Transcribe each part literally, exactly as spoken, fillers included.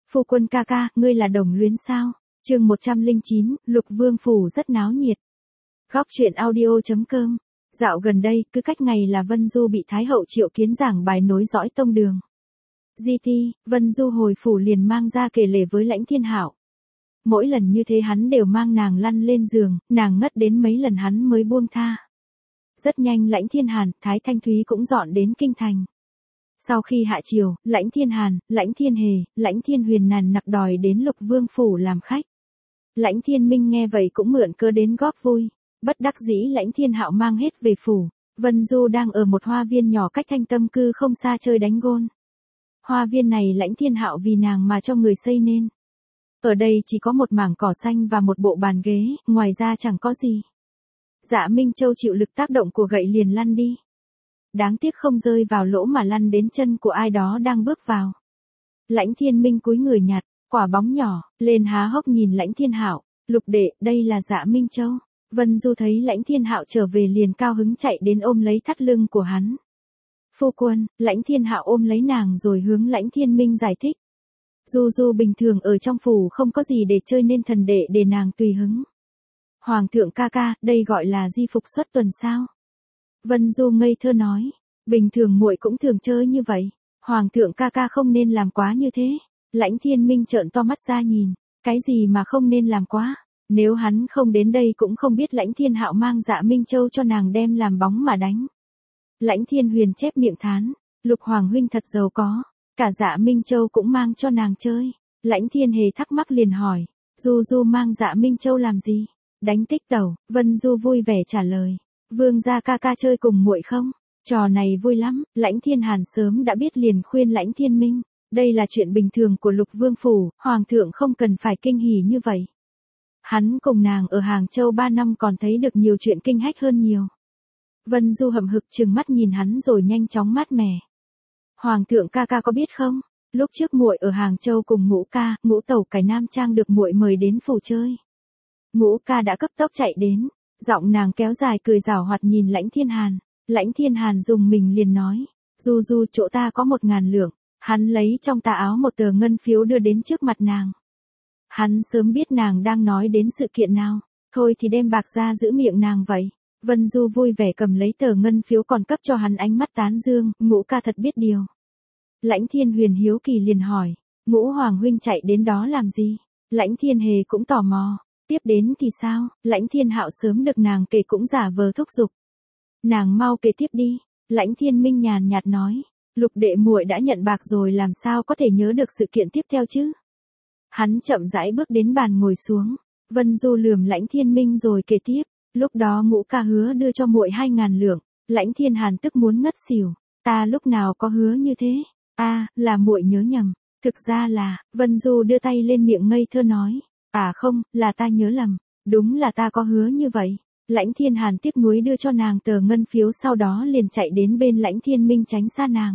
Phu quân ca ca, ngươi là đồng luyến sao? Chương một trăm lẻ chín, Lục Vương phủ rất náo nhiệt. Góc truyện audio chấm com. Dạo gần đây, cứ cách ngày là Vân Du bị Thái hậu triệu kiến giảng bài nối dõi tông đường. Di ti, Vân Du hồi phủ liền mang ra kể lể với Lãnh Thiên Hạo. Mỗi lần như thế hắn đều mang nàng lăn lên giường, nàng ngất đến mấy lần hắn mới buông tha. Rất nhanh Lãnh Thiên Hàn, Thái Thanh Thúy cũng dọn đến kinh thành. Sau khi hạ triều, Lãnh Thiên Hàn, Lãnh Thiên Hề, Lãnh Thiên Huyền nàn nặc đòi đến Lục Vương phủ làm khách. Lãnh Thiên Minh nghe vậy cũng mượn cớ đến góp vui. Bất đắc dĩ Lãnh Thiên Hạo mang hết về phủ. Vân Du đang ở một hoa viên nhỏ cách Thanh Tâm cư không xa chơi đánh gôn. Hoa viên này Lãnh Thiên Hạo vì nàng mà cho người xây nên. Ở đây chỉ có một mảng cỏ xanh và một bộ bàn ghế, ngoài ra chẳng có gì. Dạ Minh Châu chịu lực tác động của gậy liền lăn đi. Đáng tiếc không rơi vào lỗ mà lăn đến chân của ai đó đang bước vào. Lãnh Thiên Minh cúi người nhặt, quả bóng nhỏ, lên há hốc nhìn Lãnh Thiên Hạo, Lục đệ, đây là Dạ Minh Châu. Vân Du thấy Lãnh Thiên Hạo trở về liền cao hứng chạy đến ôm lấy thắt lưng của hắn. Phu quân, Lãnh Thiên Hạo ôm lấy nàng rồi hướng Lãnh Thiên Minh giải thích. Du Du bình thường ở trong phủ không có gì để chơi nên thần đệ để nàng tùy hứng. Hoàng thượng ca ca, đây gọi là di phục xuất tuần sao? Vân Du ngây thơ nói, bình thường muội cũng thường chơi như vậy, Hoàng thượng ca ca không nên làm quá như thế. Lãnh Thiên Minh trợn to mắt ra nhìn, cái gì mà không nên làm quá, nếu hắn không đến đây cũng không biết Lãnh Thiên Hạo mang Dạ Minh Châu cho nàng đem làm bóng mà đánh. Lãnh Thiên Huyền chép miệng thán, Lục Hoàng huynh thật giàu có, cả Dạ Minh Châu cũng mang cho nàng chơi. Lãnh Thiên Hề thắc mắc liền hỏi, Du Du mang Dạ Minh Châu làm gì? Đánh tích tẩu. Vân Du vui vẻ trả lời, vương gia ca ca chơi cùng muội không? Trò này vui lắm. Lãnh Thiên Hàn sớm đã biết liền khuyên Lãnh Thiên Minh, đây là chuyện bình thường của Lục Vương phủ, hoàng thượng không cần phải kinh hỉ như vậy. Hắn cùng nàng ở Hàng Châu ba năm còn thấy được nhiều chuyện kinh hách hơn nhiều. Vân Du hậm hực trừng mắt nhìn hắn rồi nhanh chóng mát mẻ. Hoàng thượng ca ca có biết không? Lúc trước muội ở Hàng Châu cùng Ngũ ca, Ngũ tẩu cải Nam Trang được muội mời đến phủ chơi. Ngũ ca đã cấp tốc chạy đến, giọng nàng kéo dài cười giảo hoạt nhìn Lãnh Thiên Hàn. Lãnh Thiên Hàn dùng mình liền nói, Du Du chỗ ta có một ngàn lượng. Hắn lấy trong tà áo một tờ ngân phiếu đưa đến trước mặt nàng. Hắn sớm biết nàng đang nói đến sự kiện nào, thôi thì đem bạc ra giữ miệng nàng vậy. Vân Du vui vẻ cầm lấy tờ ngân phiếu còn cấp cho hắn ánh mắt tán dương, Ngũ ca thật biết điều. Lãnh Thiên Huyền hiếu kỳ liền hỏi, Ngũ Hoàng huynh chạy đến đó làm gì? Lãnh Thiên Hề cũng tò mò, tiếp đến thì sao? Lãnh Thiên Hạo sớm được nàng kể cũng giả vờ thúc giục. Nàng mau kể tiếp đi. Lãnh Thiên Minh nhàn nhạt nói, Lục đệ muội đã nhận bạc rồi làm sao có thể nhớ được sự kiện tiếp theo chứ? Hắn chậm rãi bước đến bàn ngồi xuống. Vân Du lườm Lãnh Thiên Minh rồi kể tiếp, lúc đó Ngũ ca hứa đưa cho muội hai ngàn lượng. Lãnh Thiên Hàn tức muốn ngất xỉu, ta lúc nào có hứa như thế? A, à, là muội nhớ nhầm. Thực ra là, Vân Du đưa tay lên miệng ngây thơ nói, à không, là ta nhớ lầm, đúng là ta có hứa như vậy. Lãnh Thiên Hàn tiếc nuối đưa cho nàng tờ ngân phiếu sau đó liền chạy đến bên Lãnh Thiên Minh tránh xa nàng.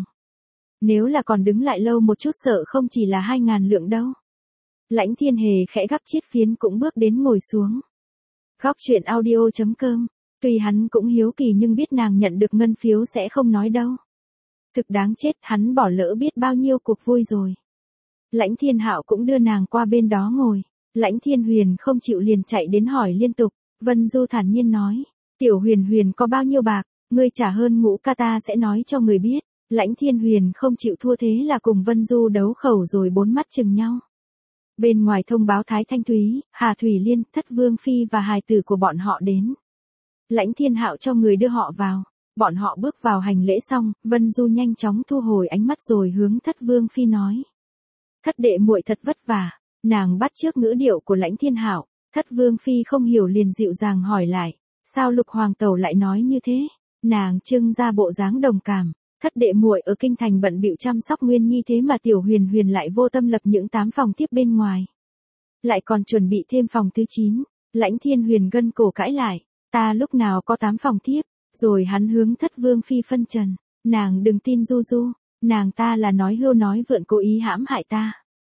Nếu là còn đứng lại lâu một chút sợ không chỉ là hai ngàn lượng đâu. Lãnh Thiên Hề khẽ gắp chiết phiến cũng bước đến ngồi xuống. Góc truyện audio chấm com. Tuy hắn cũng hiếu kỳ nhưng biết nàng nhận được ngân phiếu sẽ không nói đâu. Thực đáng chết, hắn bỏ lỡ biết bao nhiêu cuộc vui rồi. Lãnh Thiên Hạo cũng đưa nàng qua bên đó ngồi. Lãnh Thiên Huyền không chịu liền chạy đến hỏi liên tục. Vân Du thản nhiên nói, Tiểu Huyền Huyền có bao nhiêu bạc, ngươi trả hơn Ngũ ca ta sẽ nói cho người biết. Lãnh Thiên Huyền không chịu thua thế là cùng Vân Du đấu khẩu rồi bốn mắt chừng nhau. Bên ngoài thông báo Thái Thanh Thúy, Hà Thủy Liên, Thất Vương Phi và hài tử của bọn họ đến. Lãnh Thiên Hạo cho người đưa họ vào. Bọn họ bước vào hành lễ xong, Vân Du nhanh chóng thu hồi ánh mắt rồi hướng Thất Vương Phi nói. Thất đệ muội thật vất vả. Nàng bắt chước ngữ điệu của Lãnh Thiên Hạo. Thất Vương Phi không hiểu liền dịu dàng hỏi lại, sao Lục Hoàng tẩu lại nói như thế? Nàng trưng ra bộ dáng đồng cảm, thất đệ muội ở kinh thành bận bịu chăm sóc Nguyên Nhi thế mà Tiểu Huyền Huyền lại vô tâm lập những tám phòng tiếp bên ngoài. Lại còn chuẩn bị thêm phòng thứ chín, Lãnh Thiên Huyền gân cổ cãi lại, ta lúc nào có tám phòng tiếp, rồi hắn hướng Thất Vương Phi phân trần, nàng đừng tin Du Du, nàng ta là nói hưu nói vượn cố ý hãm hại ta.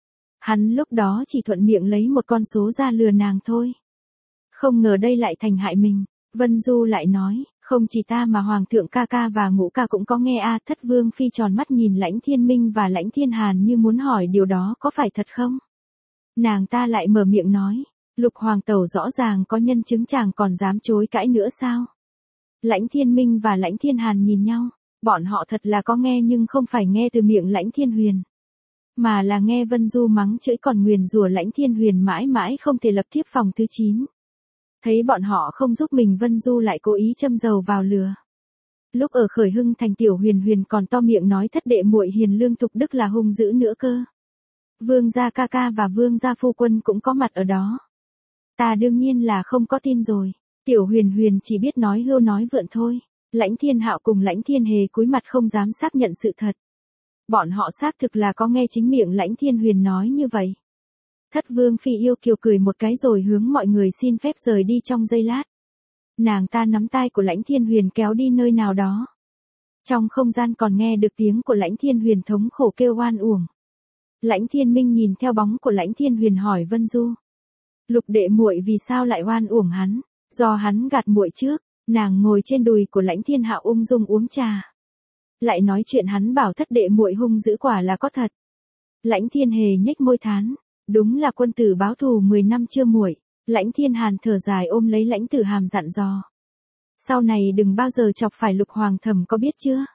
Hắn lúc đó chỉ thuận miệng lấy một con số ra lừa nàng thôi. Không ngờ đây lại thành hại mình. Vân Du lại nói, Không chỉ ta mà Hoàng thượng ca ca và Ngũ ca cũng có nghe a. Thất Vương Phi tròn mắt nhìn Lãnh Thiên Minh và Lãnh Thiên Hàn như muốn hỏi điều đó có phải thật không? Nàng ta lại mở miệng nói, Lục Hoàng tẩu rõ ràng có nhân chứng, chàng còn dám chối cãi nữa sao? Lãnh Thiên Minh và Lãnh Thiên Hàn nhìn nhau, bọn họ thật là có nghe nhưng không phải nghe từ miệng Lãnh Thiên Huyền, mà là nghe Vân Du mắng chửi còn nguyền rủa Lãnh Thiên Huyền mãi mãi không thể lập tiếp phòng thứ chín. Thấy bọn họ không giúp mình, Vân Du lại cố ý châm dầu vào lửa. Lúc ở Khởi Hưng Thành, Tiểu Huyền Huyền còn to miệng nói thất đệ muội hiền lương thục đức là hung dữ nữa cơ. Vương gia ca ca và vương gia phu quân cũng có mặt ở đó. Ta đương nhiên là không có tin rồi. Tiểu Huyền Huyền chỉ biết nói hưu nói vượn thôi. Lãnh Thiên Hạo cùng Lãnh Thiên Hề cúi mặt không dám xác nhận sự thật. Bọn họ xác thực là có nghe chính miệng Lãnh Thiên Huyền nói như vậy. Thất Vương Phi yêu kiều cười một cái rồi hướng mọi người xin phép rời đi trong giây lát. Nàng ta nắm tay của Lãnh Thiên Huyền kéo đi nơi nào đó. Trong không gian còn nghe được tiếng của Lãnh Thiên Huyền thống khổ kêu oan uổng. Lãnh Thiên Minh nhìn theo bóng của Lãnh Thiên Huyền hỏi Vân Du. Lục đệ muội vì sao lại oan uổng hắn? Do hắn gạt muội trước. Nàng ngồi trên đùi của Lãnh Thiên Hạo ung dung uống trà. Lại nói chuyện hắn bảo thất đệ muội hung dữ quả là có thật. Lãnh Thiên Hề nhếch môi thán. Đúng là quân tử báo thù mười năm chưa muội. Lãnh Thiên Hàn thở dài ôm lấy Lãnh Tử Hàm dặn dò. Sau này đừng bao giờ chọc phải Lục Hoàng thẩm, có biết chưa?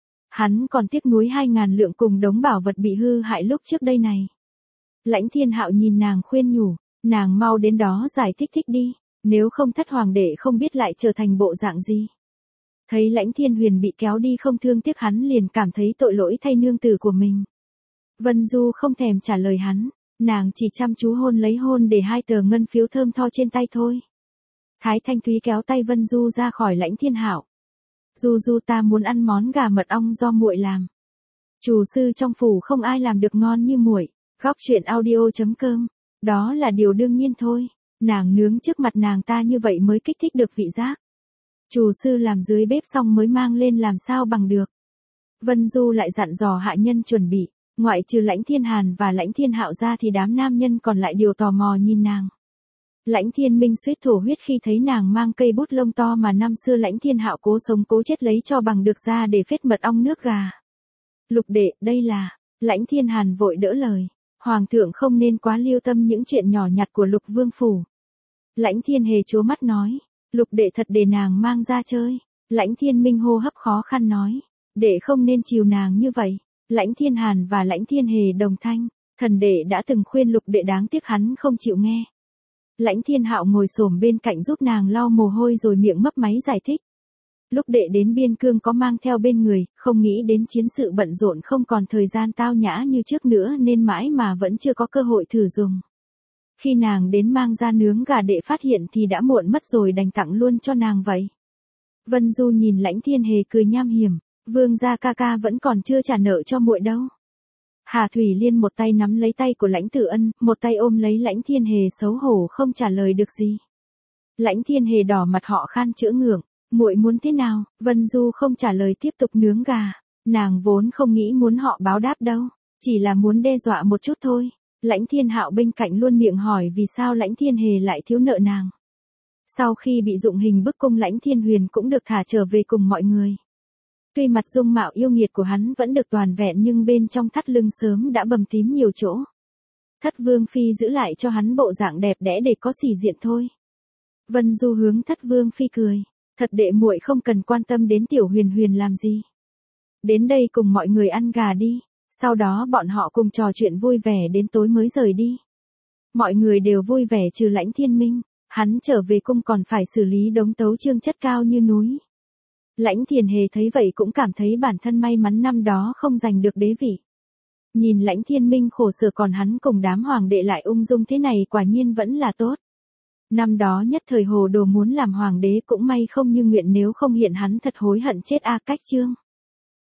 Hắn còn tiếc nuối hai ngàn lượng cùng đống bảo vật bị hư hại lúc trước đây này. Lãnh Thiên Hạo nhìn nàng khuyên nhủ, nàng mau đến đó giải thích thích đi, nếu không thất hoàng đệ không biết lại trở thành bộ dạng gì. Thấy Lãnh Thiên Huyền bị kéo đi không thương tiếc, hắn liền cảm thấy tội lỗi thay nương tử của mình. Vân Du không thèm trả lời hắn, nàng chỉ chăm chú hôn lấy hôn để hai tờ ngân phiếu thơm tho trên tay thôi. Thái Thanh Thúy kéo tay Vân Du ra khỏi Lãnh Thiên Hạo. Du Du, ta muốn ăn món gà mật ong do muội làm. Chủ sư trong phủ không ai làm được ngon như muội. Góc truyện audio chấm com. Đó là điều đương nhiên thôi. Nàng nướng trước mặt nàng ta như vậy mới kích thích được vị giác. Chủ sư làm dưới bếp xong mới mang lên làm sao bằng được. Vân Du lại dặn dò hạ nhân chuẩn bị. Ngoại trừ Lãnh Thiên Hàn và Lãnh Thiên Hạo ra thì đám nam nhân còn lại đều tò mò nhìn nàng. Lãnh Thiên Minh suýt thổ huyết khi thấy nàng mang cây bút lông to mà năm xưa Lãnh Thiên Hạo cố sống cố chết lấy cho bằng được ra để phết mật ong nước gà. Lục đệ, đây là... Lãnh Thiên Hàn vội đỡ lời. Hoàng thượng không nên quá lưu tâm những chuyện nhỏ nhặt của Lục Vương phủ. Lãnh Thiên Hề trố mắt nói. Lục đệ thật để nàng mang ra chơi. Lãnh Thiên Minh hô hấp khó khăn nói. Đệ không nên chiều nàng như vậy. Lãnh Thiên Hàn và Lãnh Thiên Hề đồng thanh. Thần đệ đã từng khuyên Lục đệ, đáng tiếc hắn không chịu nghe. Lãnh Thiên Hạo ngồi xổm bên cạnh giúp nàng lau mồ hôi rồi miệng mấp máy giải thích. Lúc đệ đến biên cương có mang theo bên người, không nghĩ đến chiến sự bận rộn không còn thời gian tao nhã như trước nữa nên mãi mà vẫn chưa có cơ hội thử dùng. Khi nàng đến mang ra nướng gà đệ phát hiện thì đã muộn mất rồi, đành tặng luôn cho nàng vậy. Vân Du nhìn Lãnh Thiên Hề cười nham hiểm, vương gia ca ca vẫn còn chưa trả nợ cho muội đâu. Hà Thủy Liên một tay nắm lấy tay của Lãnh Tử Ân, một tay ôm lấy Lãnh Thiên Hề xấu hổ không trả lời được gì. Lãnh Thiên Hề đỏ mặt họ khan chữa ngượng, muội muốn thế nào? Vân Du không trả lời tiếp tục nướng gà, nàng vốn không nghĩ muốn họ báo đáp đâu, chỉ là muốn đe dọa một chút thôi. Lãnh Thiên Hạo bên cạnh luôn miệng hỏi vì sao Lãnh Thiên Hề lại thiếu nợ nàng. Sau khi bị dụng hình bức cung, Lãnh Thiên Huyền cũng được thả trở về cùng mọi người. Tuy mặt dung mạo yêu nghiệt của hắn vẫn được toàn vẹn nhưng bên trong thắt lưng sớm đã bầm tím nhiều chỗ. Thất Vương Phi giữ lại cho hắn bộ dạng đẹp đẽ để có sĩ diện thôi. Vân Du hướng Thất Vương Phi cười. Thật đệ muội không cần quan tâm đến Tiểu Huyền Huyền làm gì. Đến đây cùng mọi người ăn gà đi. Sau đó bọn họ cùng trò chuyện vui vẻ đến tối mới rời đi. Mọi người đều vui vẻ trừ Lãnh Thiên Minh. Hắn trở về cung còn phải xử lý đống tấu chương chất cao như núi. Lãnh Thiên Hề thấy vậy cũng cảm thấy bản thân may mắn năm đó không giành được đế vị. Nhìn Lãnh Thiên Minh khổ sở còn hắn cùng đám hoàng đệ lại ung dung thế này quả nhiên vẫn là tốt. Năm đó nhất thời hồ đồ muốn làm hoàng đế cũng may không như nguyện, nếu không hiện hắn thật hối hận chết a. Cách chương